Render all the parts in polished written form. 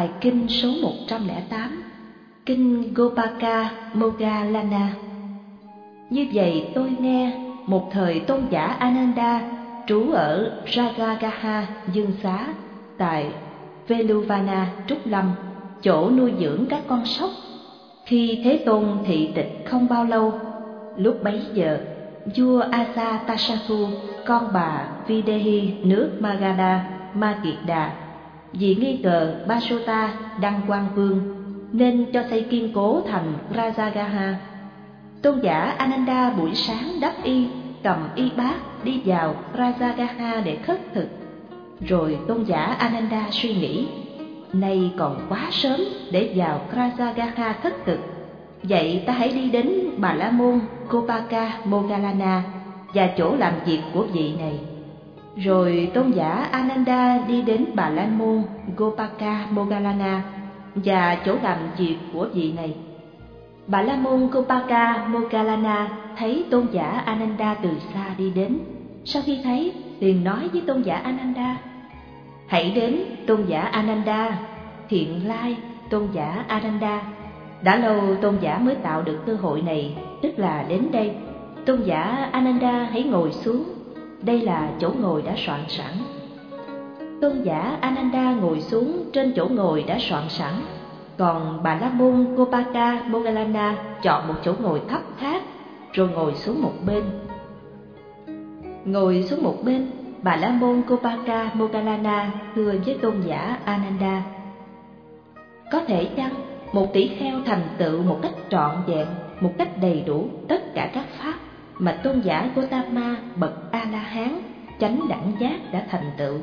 Bài kinh số 108, Kinh Gopaka Moggallana. Như vậy tôi nghe, một thời tôn giả Ananda trú ở Rajagaha Dương Xá tại Veluvana Trúc Lâm, chỗ nuôi dưỡng các con sóc. Khi Thế Tôn thị tịch không bao lâu, lúc bấy giờ vua Ajatasattu, con bà Videhi nước Magadha Ma Kiệt Đà, vì nghi ngờ Basota đăng quang vương nên cho xây kiên cố thành Rajagaha. Tôn giả Ananda buổi sáng đắp y, cầm y bát đi vào Rajagaha để khất thực. Rồi tôn giả Ananda suy nghĩ, nay còn quá sớm để vào Rajagaha khất thực, vậy ta hãy đi đến Bà La Môn Gopaka Moggallana và chỗ làm việc của vị này. Rồi tôn giả Ananda đi đến Bà La Môn Gopaka Moggallana và chỗ làm việc của vị này. Bà La Môn Gopaka Moggallana thấy tôn giả Ananda từ xa đi đến. Sau khi thấy, liền nói với tôn giả Ananda: hãy đến, tôn giả Ananda. Thiện lai, tôn giả Ananda. Đã lâu tôn giả mới tạo được cơ hội này, tức là đến đây. Tôn giả Ananda hãy ngồi xuống, đây là chỗ ngồi đã soạn sẵn. Tôn giả Ananda ngồi xuống trên chỗ ngồi đã soạn sẵn. Còn Bà La Môn Gopaka Moggallana chọn một chỗ ngồi thấp khác, rồi ngồi xuống một bên. Ngồi xuống một bên, Bà La Môn Gopaka Moggallana thưa với tôn giả Ananda: có thể chăng một tỷ kheo thành tựu một cách trọn vẹn, một cách đầy đủ tất cả các pháp mà tôn giả Gotama bậc A-la-hán chánh đẳng giác đã thành tựu?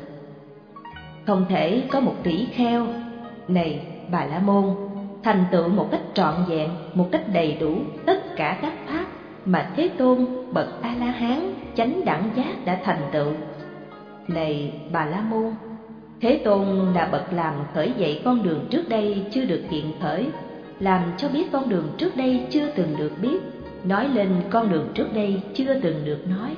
Không thể có một tỷ kheo. Này Bà La Môn, thành tựu một cách trọn vẹn, một cách đầy đủ tất cả các pháp mà Thế Tôn bậc A-la-hán chánh đẳng giác đã thành tựu. Này Bà La Môn, Thế Tôn là bậc làm khởi dậy con đường trước đây chưa được hiện khởi, làm cho biết con đường trước đây chưa từng được biết, nói lên con đường trước đây chưa từng được nói,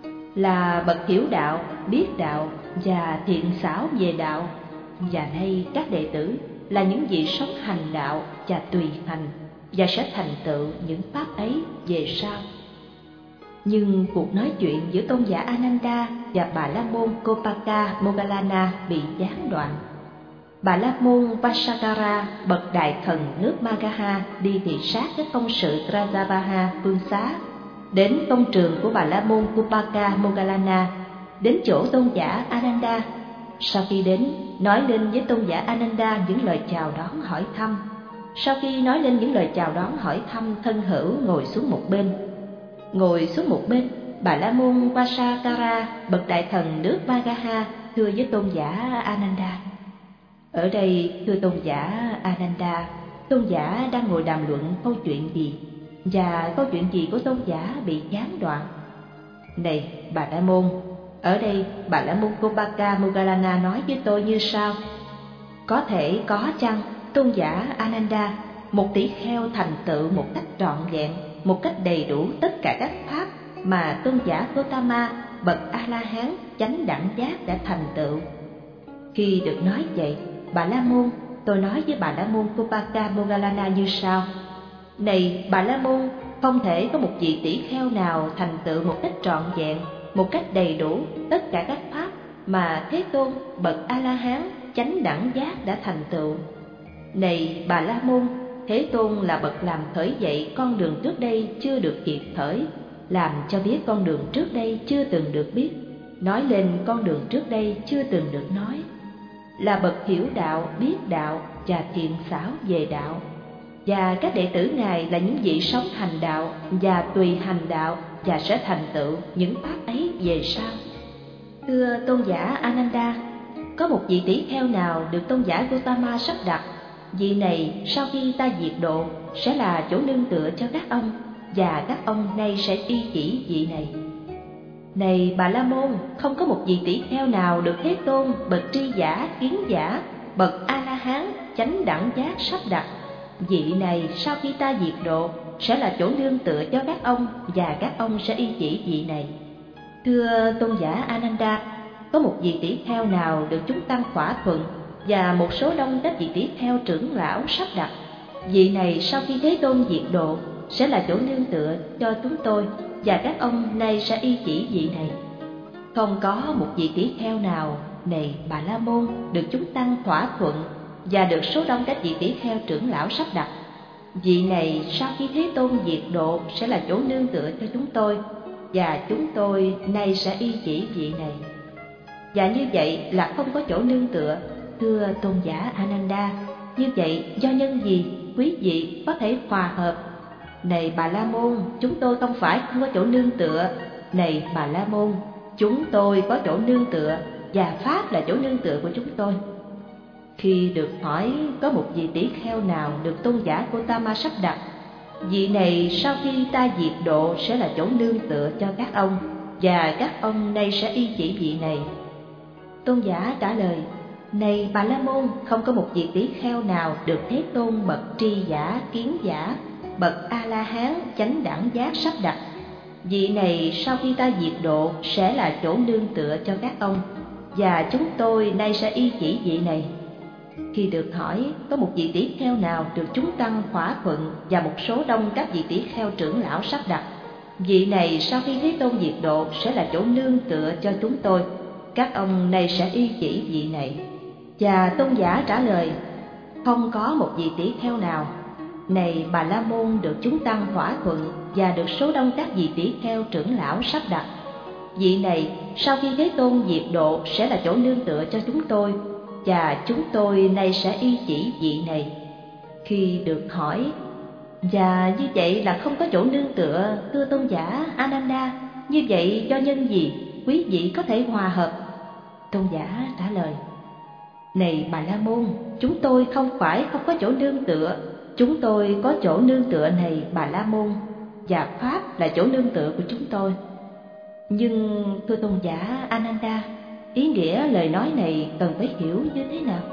là bậc hiểu đạo, biết đạo và thiện xảo về đạo. Và nay các đệ tử là những vị sống hành đạo và tùy hành, và sẽ thành tựu những pháp ấy về sau. Nhưng cuộc nói chuyện giữa tôn giả Ananda và Bà La Môn Gopaka Moggallana bị gián đoạn. Bà La Môn Vasakara bậc đại thần nước Magadha đi thị sát các công sự Rajagaha vương xá, đến công trường của Bà La Môn Gopaka Moggallana, đến chỗ tôn giả Ananda. Sau khi đến, nói lên với tôn giả Ananda những lời chào đón hỏi thăm. Sau khi nói lên những lời chào đón hỏi thăm, thân hữu ngồi xuống một bên. Ngồi xuống một bên, Bà La Môn Vasakara bậc đại thần nước Magadha thưa với tôn giả Ananda: ở đây thưa tôn giả Ananda, tôn giả đang ngồi đàm luận câu chuyện gì, và câu chuyện gì của tôn giả bị gián đoạn? Này Bà La Môn, ở đây Bà La Môn Gopaka Moggallana nói với tôi như sau: có thể có chăng, tôn giả Ananda, một tỷ kheo thành tựu một cách trọn vẹn, một cách đầy đủ tất cả các pháp mà tôn giả Gotama bậc A-la-hán chánh đẳng giác đã thành tựu? Khi được nói vậy, Bà La Môn, tôi nói với Bà La Môn Gopaka Moggallana như sau: này Bà La Môn, không thể có một vị tỷ kheo nào thành tựu một cách trọn vẹn, một cách đầy đủ tất cả các pháp mà Thế Tôn bậc A-la-hán chánh đẳng giác đã thành tựu. Này Bà La Môn, Thế Tôn là bậc làm khởi dậy con đường trước đây chưa được hiện khởi, làm cho biết con đường trước đây chưa từng được biết, nói lên con đường trước đây chưa từng được nói, là bậc hiểu đạo, biết đạo và thiện xảo về đạo. Và các đệ tử Ngài là những vị sống hành đạo và tùy hành đạo, và sẽ thành tựu những pháp ấy về sau. Thưa tôn giả Ananda, có một vị tỷ kheo nào được tôn giả Gotama sắp đặt, vị này sau khi ta diệt độ sẽ là chỗ nương tựa cho các ông, và các ông nay sẽ y chỉ vị này. Này Bà La Môn, không có một vị tỷ kheo nào được Thế Tôn bậc tri giả, kiến giả, bậc A-la-hán chánh đẳng giác sắp đặt, vị này sau khi ta diệt độ sẽ là chỗ nương tựa cho các ông, và các ông sẽ y chỉ vị này. Thưa tôn giả Ananda, có một vị tỷ kheo nào được chúng tăng thỏa thuận, và một số đông các vị tỷ kheo trưởng lão sắp đặt. Vị này sau khi Thế Tôn diệt độ sẽ là chỗ nương tựa cho chúng tôi, và các ông nay sẽ y chỉ vị này. Không có một vị tỷ kheo nào, này Bà La Môn, được chúng tăng thỏa thuận và được số đông các vị tỷ kheo trưởng lão sắp đặt. Vị này sau khi Thế Tôn diệt độ sẽ là chỗ nương tựa cho chúng tôi, và chúng tôi nay sẽ y chỉ vị này. Và như vậy là không có chỗ nương tựa, thưa tôn giả Ananda. Như vậy do nhân gì quý vị có thể hòa hợp? Này Bà La Môn, chúng tôi không phải không có chỗ nương tựa. Này Bà La Môn, chúng tôi có chỗ nương tựa, và Pháp là chỗ nương tựa của chúng tôi. Khi được hỏi có một vị tỷ kheo nào được tôn giả Gotama sắp đặt, vị này sau khi ta diệt độ sẽ là chỗ nương tựa cho các ông, và các ông nay sẽ y chỉ vị này. Tôn giả trả lời: Này Bà La Môn, không có một vị tỷ kheo nào được Thế Tôn bậc tri giả, kiến giả, bậc A-la-hán, chánh đẳng giác sắp đặt. Vị này sau khi ta diệt độ sẽ là chỗ nương tựa cho các ông, và chúng tôi nay sẽ y chỉ vị này. Khi được hỏi có một vị tỷ kheo nào được chúng tăng thỏa thuận và một số đông các vị tỷ kheo trưởng lão sắp đặt, vị này sau khi Thế Tôn diệt độ sẽ là chỗ nương tựa cho chúng tôi, các ông nay sẽ y chỉ vị này. Và tôn giả trả lời: Không có một vị tỷ kheo nào, này Bà La Môn, được chúng tăng thỏa thuận và được số đông các vị tỷ kheo trưởng lão sắp đặt. Vị này sau khi Thế Tôn diệt độ sẽ là chỗ nương tựa cho chúng tôi, và chúng tôi nay sẽ y chỉ vị này. Khi được hỏi: Và như vậy là không có chỗ nương tựa, thưa tôn giả Ananda, như vậy do nhân gì quý vị có thể hòa hợp? Tôn giả trả lời: Này Bà La Môn, chúng tôi không phải không có chỗ nương tựa, chúng tôi có chỗ nương tựa, này Bà La Môn, và Pháp là chỗ nương tựa của chúng tôi. Nhưng thưa tôn giả Ananda, ý nghĩa lời nói này cần phải hiểu như thế nào?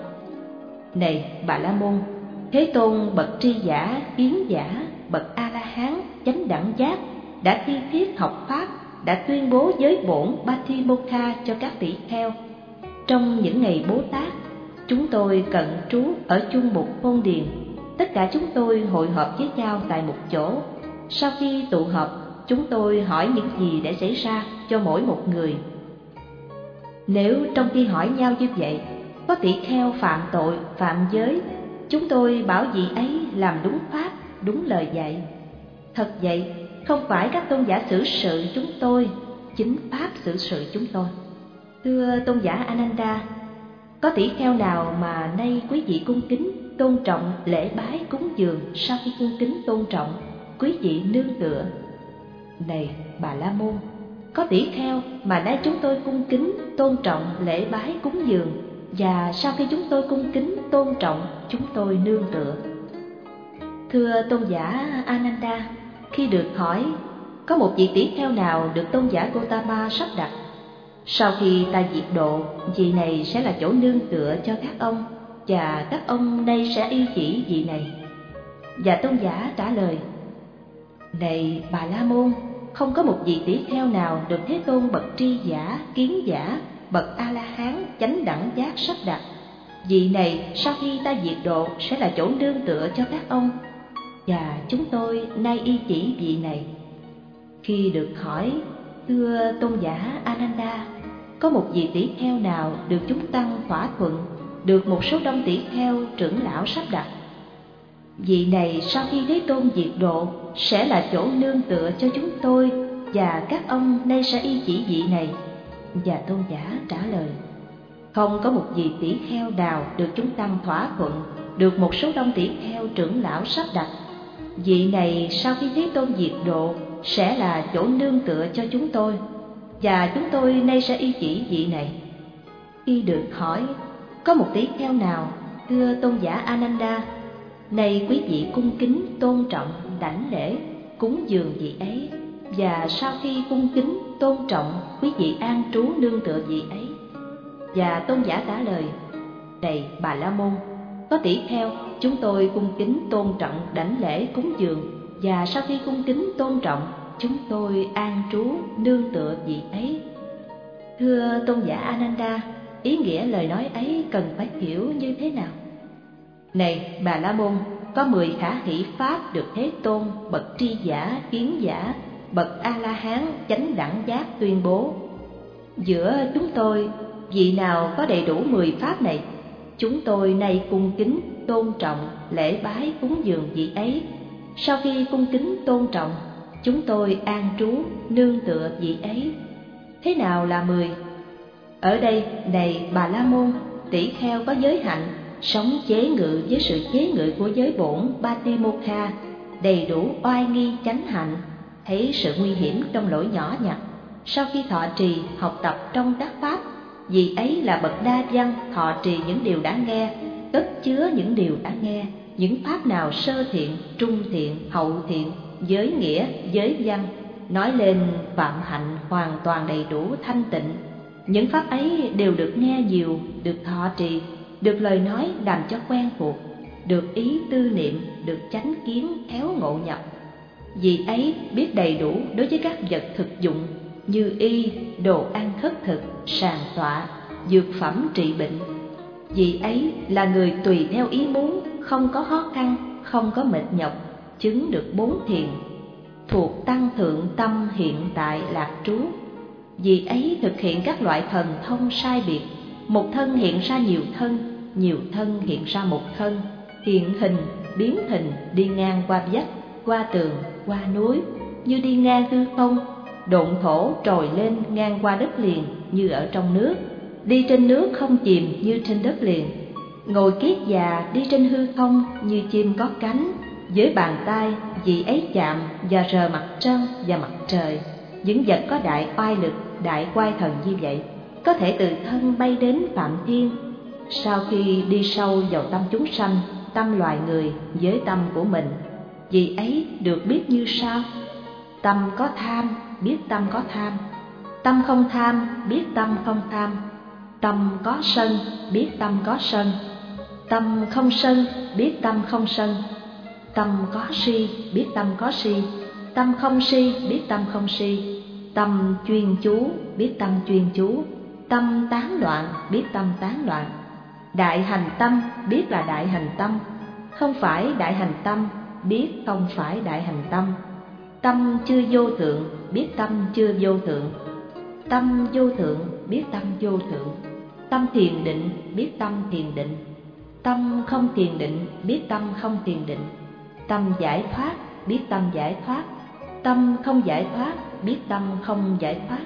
Này Bà La Môn, Thế Tôn bậc tri giả, kiến giả, bậc A-la-hán, chánh đẳng giác đã thi thiết học Pháp, đã tuyên bố giới bổn Patimokkha cho các tỷ kheo. Trong những ngày Bố Tát, chúng tôi cận trú ở chung một môn điền. Tất cả chúng tôi hội họp với nhau tại một chỗ. Sau khi tụ họp, chúng tôi hỏi những gì đã xảy ra cho mỗi một người. Nếu trong khi hỏi nhau như vậy, có tỷ kheo phạm tội, phạm giới, chúng tôi bảo vị ấy làm đúng Pháp, đúng lời dạy. Thật vậy, không phải các tôn giả xử sự chúng tôi, chính Pháp xử sự chúng tôi. Thưa tôn giả Ananda, có tỷ kheo nào mà nay quý vị cung kính, tôn trọng, lễ bái, cúng dường, sau khi cung kính, tôn trọng, quý vị nương tựa? Này Bà La Môn, có tỷ kheo mà nay chúng tôi cung kính, tôn trọng, lễ bái, cúng dường, và sau khi chúng tôi cung kính, tôn trọng, chúng tôi nương tựa. Thưa tôn giả Ananda, khi được hỏi có một vị tỷ kheo nào được tôn giả Gotama sắp đặt, sau khi ta diệt độ, vị này sẽ là chỗ nương tựa cho các ông, và các ông nay sẽ y chỉ vị này. Và tôn giả trả lời: Này Bà La Môn, không có một vị tỷ kheo nào được Thế Tôn bậc tri giả, kiến giả, bậc A-la-hán, chánh đẳng giác sắp đặt. Vị này sau khi ta diệt độ sẽ là chỗ nương tựa cho các ông, và chúng tôi nay y chỉ vị này. Khi được hỏi: Thưa tôn giả Ananda, có một vị tỷ kheo nào được chúng tăng thỏa thuận, được một số đông tỷ kheo trưởng lão sắp đặt? Vị này sau khi Thế Tôn diệt độ sẽ là chỗ nương tựa cho chúng tôi, và các ông nay sẽ y chỉ vị này. Và tôn giả trả lời: Không có một vị tỷ kheo nào được chúng tăng thỏa thuận, được một số đông tỷ kheo trưởng lão sắp đặt. Vị này sau khi Thế Tôn diệt độ sẽ là chỗ nương tựa cho chúng tôi, và chúng tôi nay sẽ y chỉ vị này. Khi được hỏi có một tỷ kheo nào, thưa tôn giả Ananda, này quý vị cung kính, tôn trọng, đảnh lễ, cúng dường vị ấy, và sau khi cung kính, tôn trọng, quý vị an trú nương tựa vị ấy. Và tôn giả trả lời: Này Bà La Môn, có tỷ kheo, chúng tôi cung kính, tôn trọng, đảnh lễ, cúng dường, và sau khi cung kính, tôn trọng, chúng tôi an trú nương tựa vị ấy. Thưa tôn giả Ananda, ý nghĩa lời nói ấy cần phải hiểu như thế nào? Này Bà La Môn, có 10 khả hỷ pháp được Thế Tôn, bậc tri giả, kiến giả, bậc A-la-hán, chánh đẳng giác tuyên bố. Giữa chúng tôi, vị nào có đầy đủ 10 pháp này, chúng tôi nay cung kính, tôn trọng, lễ bái cúng dường vị ấy. Sau khi cung kính tôn trọng, chúng tôi an trú, nương tựa vị ấy. Thế nào là 10? Ở đây, này Bà La Môn, tỷ kheo có giới hạnh, sống chế ngự với sự chế ngự của giới bổn Patimokkha, đầy đủ oai nghi chánh hạnh, thấy sự nguy hiểm trong lỗi nhỏ nhặt. Sau khi thọ trì, học tập trong các pháp, vì ấy là bậc đa văn, thọ trì những điều đã nghe, cất chứa những điều đã nghe, những pháp nào sơ thiện, trung thiện, hậu thiện, giới nghĩa, giới văn, nói lên phạm hạnh hoàn toàn đầy đủ thanh tịnh. Những pháp ấy đều được nghe nhiều, được thọ trì, được lời nói làm cho quen thuộc, được ý tư niệm, được chánh kiến khéo ngộ nhập. Vì ấy biết đầy đủ đối với các vật thực dụng như y, đồ ăn khất thực, sàng tọa, dược phẩm trị bệnh. Vì ấy là người tùy theo ý muốn, không có khó khăn, không có mệt nhọc, chứng được 4 thiền, thuộc tăng thượng tâm hiện tại lạc trú. Vì ấy thực hiện các loại thần thông sai biệt, một thân hiện ra nhiều thân hiện ra một thân, hiện hình, biến hình, đi ngang qua vách, qua tường, qua núi, như đi ngang hư không, độn thổ trồi lên ngang qua đất liền như ở trong nước, đi trên nước không chìm như trên đất liền, ngồi kiết già đi trên hư không như chim có cánh, với bàn tay vị ấy chạm và rờ mặt trăng và mặt trời. Những vật có đại oai lực, đại oai thần như vậy có thể từ thân bay đến Phạm Thiên. Sau khi đi sâu vào tâm chúng sanh, tâm loài người với tâm của mình, vì ấy được biết như sau: tâm có tham, biết tâm có tham; tâm không tham, biết tâm không tham; tâm có sân, biết tâm có sân; tâm không sân, biết tâm không sân; tâm có si, biết tâm có si; tâm không si, biết tâm không si; tâm chuyên chú, biết tâm chuyên chú; tâm tán loạn, biết tâm tán loạn. Đại hành tâm, biết là đại hành tâm; không phải đại hành tâm, biết không phải đại hành tâm. Tâm chưa vô thượng, biết tâm chưa vô thượng; tâm vô thượng, biết tâm vô thượng; tâm thiền định, biết tâm thiền định; tâm không thiền định, biết tâm không thiền định; tâm giải thoát, biết tâm giải thoát; tâm không giải thoát, biết tâm không giải thoát.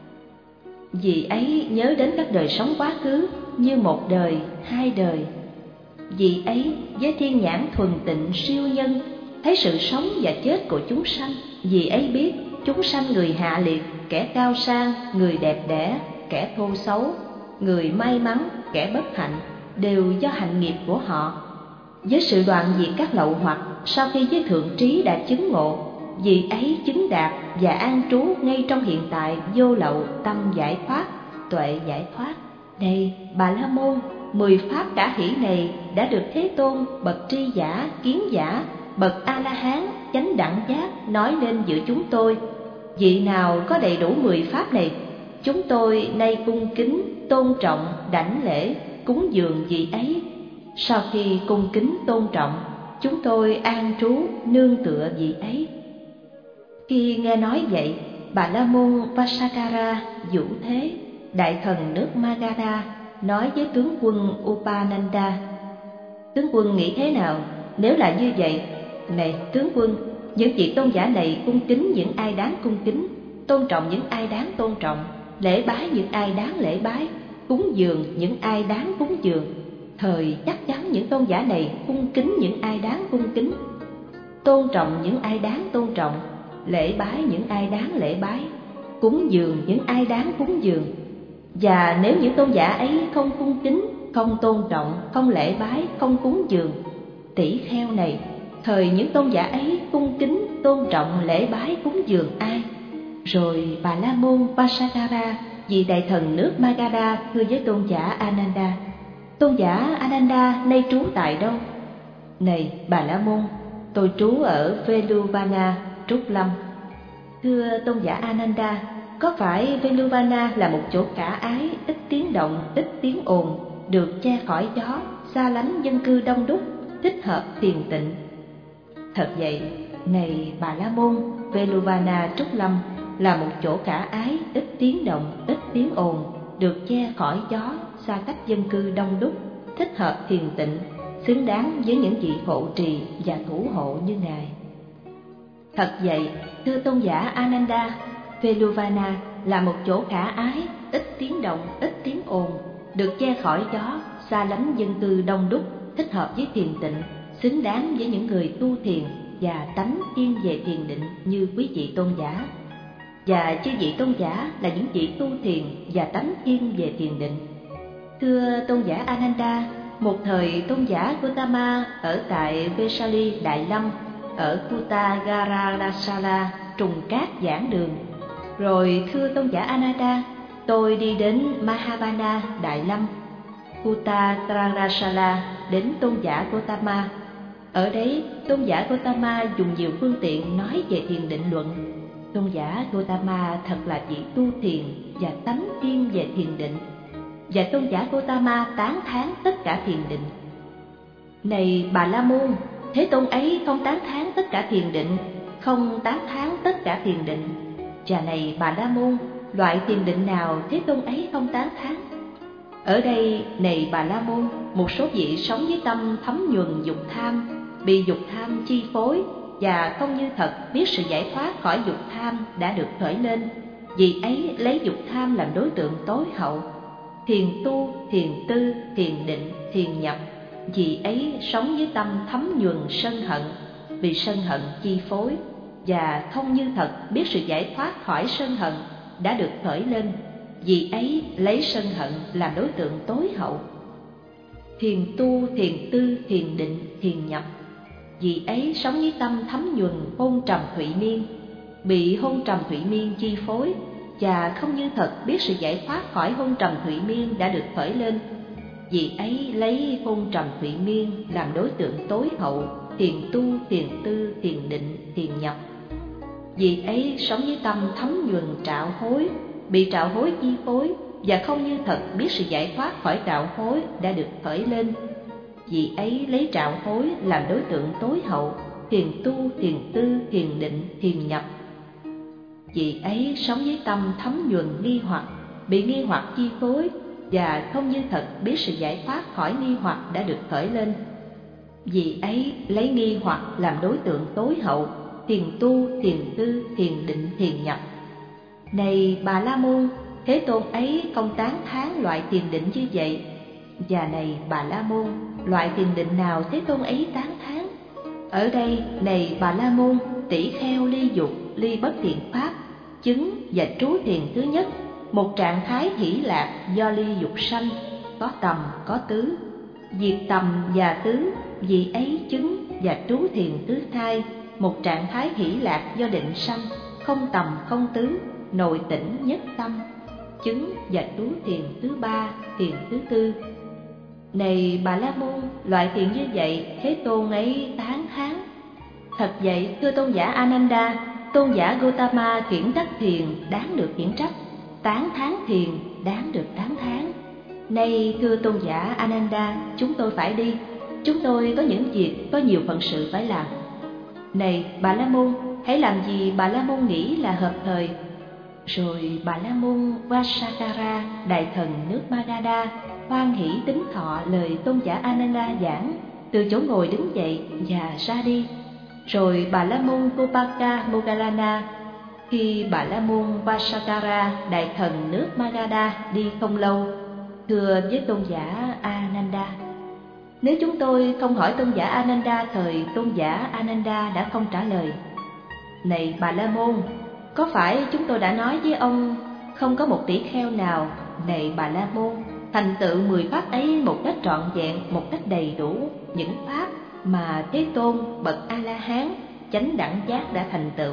Vì ấy nhớ đến các đời sống quá khứ như một đời, hai đời. Vì ấy với thiên nhãn thuần tịnh siêu nhân, thấy sự sống và chết của chúng sanh. Vì ấy biết chúng sanh người hạ liệt, kẻ cao sang, người đẹp đẽ, kẻ thô xấu, người may mắn, kẻ bất hạnh, đều do hạnh nghiệp của họ. Với sự đoạn diệt các lậu hoặc, sau khi với thượng trí đã chứng ngộ, vì ấy chứng đạt và an trú ngay trong hiện tại vô lậu tâm giải thoát, tuệ giải thoát. Này Bà La Môn, 10 pháp cả hỷ này đã được Thế Tôn, bậc tri giả, kiến giả, bậc A-la-hán, chánh đẳng giác nói lên giữa chúng tôi. Vị nào có đầy đủ 10 pháp này, chúng tôi nay cung kính, tôn trọng, đảnh lễ, cúng dường vị ấy. Sau khi cung kính tôn trọng, chúng tôi an trú, nương tựa vị ấy. Khi nghe nói vậy, Bà La Môn Vasakara Vũ Thế, đại thần nước Magadha, nói với tướng quân Upananda: tướng quân nghĩ thế nào nếu là như vậy? Này tướng quân, những vị tôn giả này cung kính những ai đáng cung kính, tôn trọng những ai đáng tôn trọng, lễ bái những ai đáng lễ bái, cúng dường những ai đáng cúng dường. Thời chắc chắn những tôn giả này cung kính những ai đáng cung kính, tôn trọng những ai đáng tôn trọng, lễ bái những ai đáng lễ bái, cúng dường những ai đáng cúng dường. Và nếu những tôn giả ấy không cung kính, không tôn trọng, không lễ bái, không cúng dường, tỷ kheo này, thời những tôn giả ấy cung kính, tôn trọng, lễ bái, cúng dường ai? Rồi Bà La Môn Vasakara, vị đại thần nước Magadha, thưa với tôn giả Ananda: tôn giả Ananda nay trú tại đâu? Này Bà La Môn, tôi trú ở Veluvana, Trúc Lâm. Thưa tôn giả Ananda, có phải Veluvana là một chỗ khả ái, ít tiếng động, ít tiếng ồn, được che khỏi gió, xa lánh dân cư đông đúc, thích hợp thiền tịnh? Thật vậy, này Bà La Môn, Veluvana Trúc Lâm là một chỗ khả ái, ít tiếng động, ít tiếng ồn, được che khỏi gió, xa cách dân cư đông đúc, thích hợp thiền tịnh, xứng đáng với những vị hộ trì và thủ hộ như Ngài. Thật vậy, thưa tôn giả Ananda, Veluvana là một chỗ khả ái, ít tiếng động, ít tiếng ồn, được che khỏi gió, xa lánh dân cư đông đúc, thích hợp với thiền tịnh, xứng đáng với những người tu thiền và tánh chuyên về thiền định như quý vị tôn giả. Và chư vị tôn giả là những vị tu thiền và tánh chuyên về thiền định. Thưa tôn giả Ananda, một thời tôn giả Gautama ở tại Vesali Đại Lâm, ở Kuta Gararasala trùng cát giảng đường. Rồi thưa tôn giả Ananda, tôi đi đến Mahavana Đại Lâm, Kuta Gararasala đến tôn giả Gautama. Ở đấy, tôn giả Gautama dùng nhiều phương tiện nói về thiền định luận. Tôn giả Gautama thật là vị tu thiền và tánh chuyên về thiền định, và tôn giả Gautama tán thán tất cả thiền định. Này Bà La Môn, Thế Tôn ấy không tán thán tất cả thiền định, không tán thán tất cả thiền định. Và này Bà La Môn, loại thiền định nào Thế Tôn ấy không tán thán? Ở đây, này Bà La Môn, một số vị sống với tâm thấm nhuần dục tham, bị dục tham chi phối và không như thật biết sự giải thoát khỏi dục tham đã được khởi lên. Vì ấy lấy dục tham làm đối tượng tối hậu. Thiền tu, thiền tư, thiền định, thiền nhập. Vì ấy sống với tâm thấm nhuần sân hận, bị sân hận chi phối và không như thật biết sự giải thoát khỏi sân hận đã được khởi lên. Vì ấy lấy sân hận làm đối tượng tối hậu. Thiền tu, thiền tư, thiền định, thiền nhập. Vì ấy sống với tâm thấm nhuần hôn trầm thụy miên, bị hôn trầm thụy miên chi phối và không như thật biết sự giải thoát khỏi hôn trầm thụy miên đã được khởi lên. Vì ấy lấy hôn trầm thụy miên làm đối tượng tối hậu. Thiền tu, thiền tư, thiền định, thiền nhập. Vì ấy sống với tâm thấm nhuần trạo hối, bị trạo hối chi phối và không như thật biết sự giải thoát khỏi trạo hối đã được khởi lên. Vì ấy lấy trạo hối làm đối tượng tối hậu. Thiền tu, thiền tư, thiền định, thiền nhập. Vì ấy sống với tâm thấm nhuần nghi hoặc, bị nghi hoặc chi phối và không như thật biết sự giải thoát khỏi nghi hoặc đã được khởi lên. Vì ấy lấy nghi hoặc làm đối tượng tối hậu. Thiền tu, thiền tư, thiền định, thiền nhập. Này Bà La Môn, Thế Tôn ấy không tán thán loại thiền định như vậy. Và này Bà La Môn, loại thiền định nào Thế Tôn ấy tán thán? Ở đây, này Bà La Môn, tỷ kheo ly dục, ly bất thiện pháp, chứng và trú thiền thứ nhất, một trạng thái hỷ lạc do ly dục sanh, có tầm có tứ. Diệt tầm và tứ, vì ấy chứng và trú thiền thứ hai, một trạng thái hỷ lạc do định sanh, không tầm không tứ, nội tỉnh nhất tâm, chứng và trú thiền thứ ba, thiền thứ tư. Này Bà La Môn, loại thiền như vậy Thế Tôn ấy tán thán. Thật vậy, thưa tôn giả Ananda, tôn giả Gautama khiển trách thiền đáng được khiển trách, tán thán thiền đáng được tán thán. Nay thưa tôn giả Ananda, chúng tôi phải đi, chúng tôi có những việc, có nhiều phận sự phải làm. Này Bà La Môn, hãy làm gì Bà La Môn nghĩ là hợp thời. Rồi Bà La Môn Vasakara, đại thần nước Magadha, hoan hỷ tính thọ lời tôn giả Ananda giảng, từ chỗ ngồi đứng dậy và ra đi. Rồi Bà La Môn Gopaka Moggallana, khi Bà La Môn Vasakara, đại thần nước Magadha đi không lâu, thưa với tôn giả Ananda: nếu chúng tôi không hỏi tôn giả Ananda thời tôn giả Ananda đã không trả lời. Này Bà La Môn, có phải chúng tôi đã nói với ông không có một tỷ kheo nào, này Bà La Môn, thành tựu 10 pháp ấy một cách trọn vẹn, một cách đầy đủ, những pháp mà Thế Tôn bậc A-la-hán chánh đẳng giác đã thành tựu.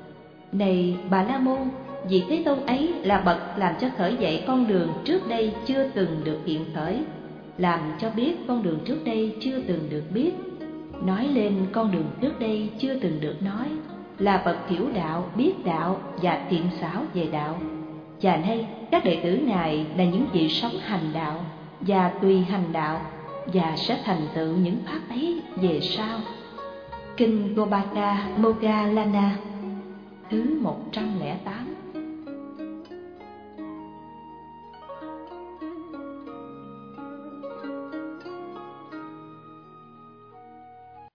Này Bà La Môn, vì Thế Tôn ấy là bậc làm cho khởi dậy con đường trước đây chưa từng được hiện khởi, làm cho biết con đường trước đây chưa từng được biết, nói lên con đường trước đây chưa từng được nói, là bậc hiểu đạo, biết đạo và thiện xảo về đạo. Và nay các đệ tử Ngài là những vị sống hành đạo và tùy hành đạo, và sẽ thành tựu những pháp ấy về sau. Kinh Gopaka Moggallana thứ 108.